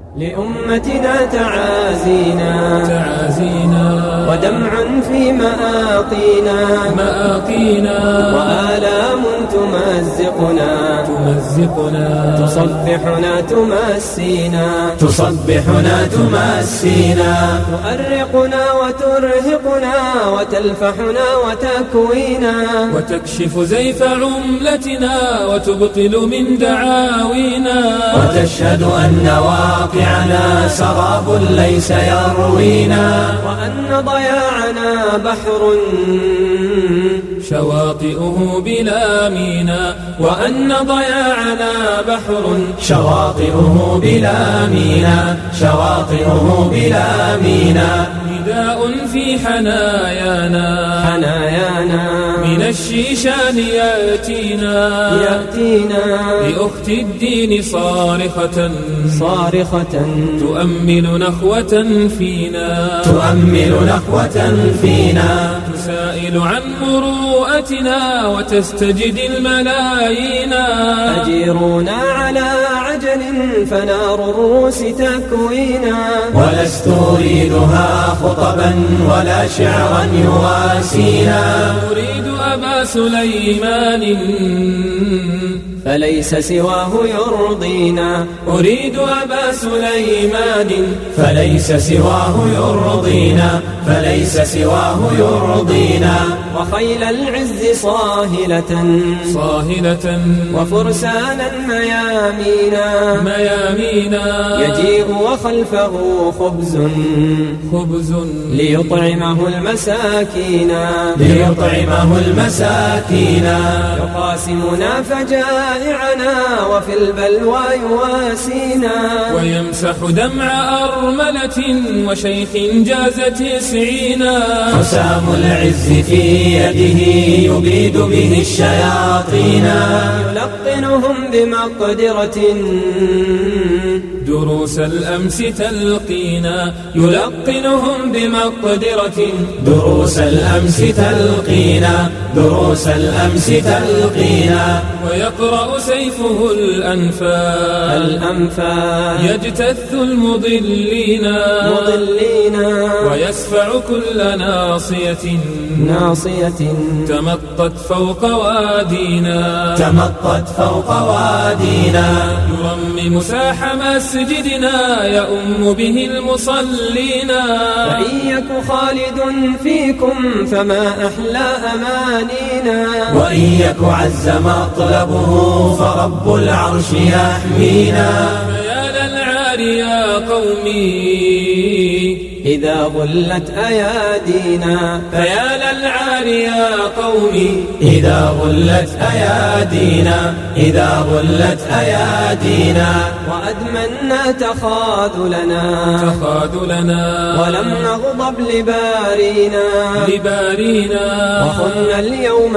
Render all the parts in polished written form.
لأمتنا تعازينا ودمع في مآقينا وآلام تمزقنا تصبحنا تمسينا تؤرقنا وترهقنا وتلفحنا وتكوينا وتكشف زيف عملتنا وتبطل من دعاوينا وتشهد أن واقعنا سراب ليس يروينا وأن ضياعنا بحر شواطئه بلا مينا وأن ضياعنا بحر شواطئه بلا مينا نداء في حنايانا من الشيشان يأتينا لأخت الدين صارخة تؤمل نخوة فينا تسائل عن مروءتنا وتستجدي الملايين أجيرونا على عجل فنار الروس تكوينا ولست أريدها خطبا ولا شعرا يواسينا أريد أبا سليمان فليس سواه يرضينا أريد أبا سليمان فليس سواه يرضينا وخيل العز صاهلة وفرسانا ميامينا يجيء وخلفه خبز ليطعمه المساكين يقاسمنا فجائعنا وفي البلوى يواسينا ويمسح دمع أرملة وشيخ جاز 90 حسام العز في يده يبيد به الشياطين يلقنهم بمقدرة دروس الأمس تلقينا ويقرأ سيفه الأنفال يجتث المضلين ويسفع كل ناصية تمطت فوق وادينا يرمم ساح مسجدنا يؤم به المصلين فإن يك خالد فيكم فما أحلى أمانينا وإن يك عز مطلبه فرب العرش يحمينا فيا للعار يا قومي إذا غلت أيادينا إذا غلت أيادينا وأدمنا تخاذلنا ولم نغضب لبارينا وخنا اليوم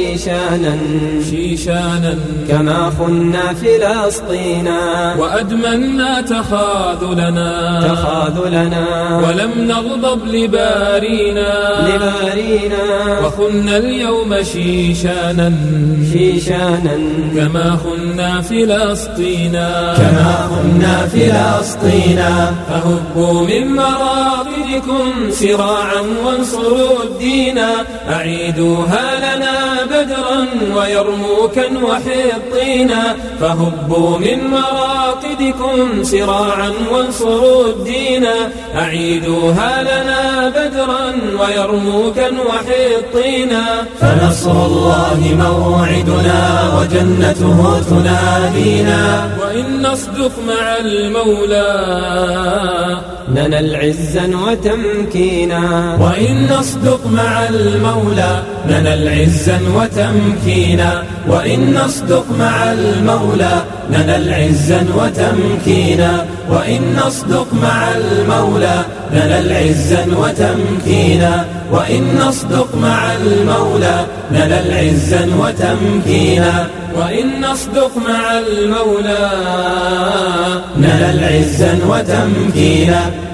شيشانا كما خنا فلسطينا وأدمنا تخاذلنا ولم نغضب لبارينا وخنا اليوم شيشانا كما خنا فلسطينا فهبوا من مراقدكم سراعا وانصروا الدين أعيدوها لنا بدرا ويرموكا وحطينا فهبوا من مراقدكم سراعا وانصروا الدين أعيدوها لنا بدرا ويرموكا وحطينا فنصر الله موعدنا وجنته تنادينا وإن نصدق مع المولى ننال عزا وتمكينا وإن نصدق مع المولى ننال عزا وتمكينا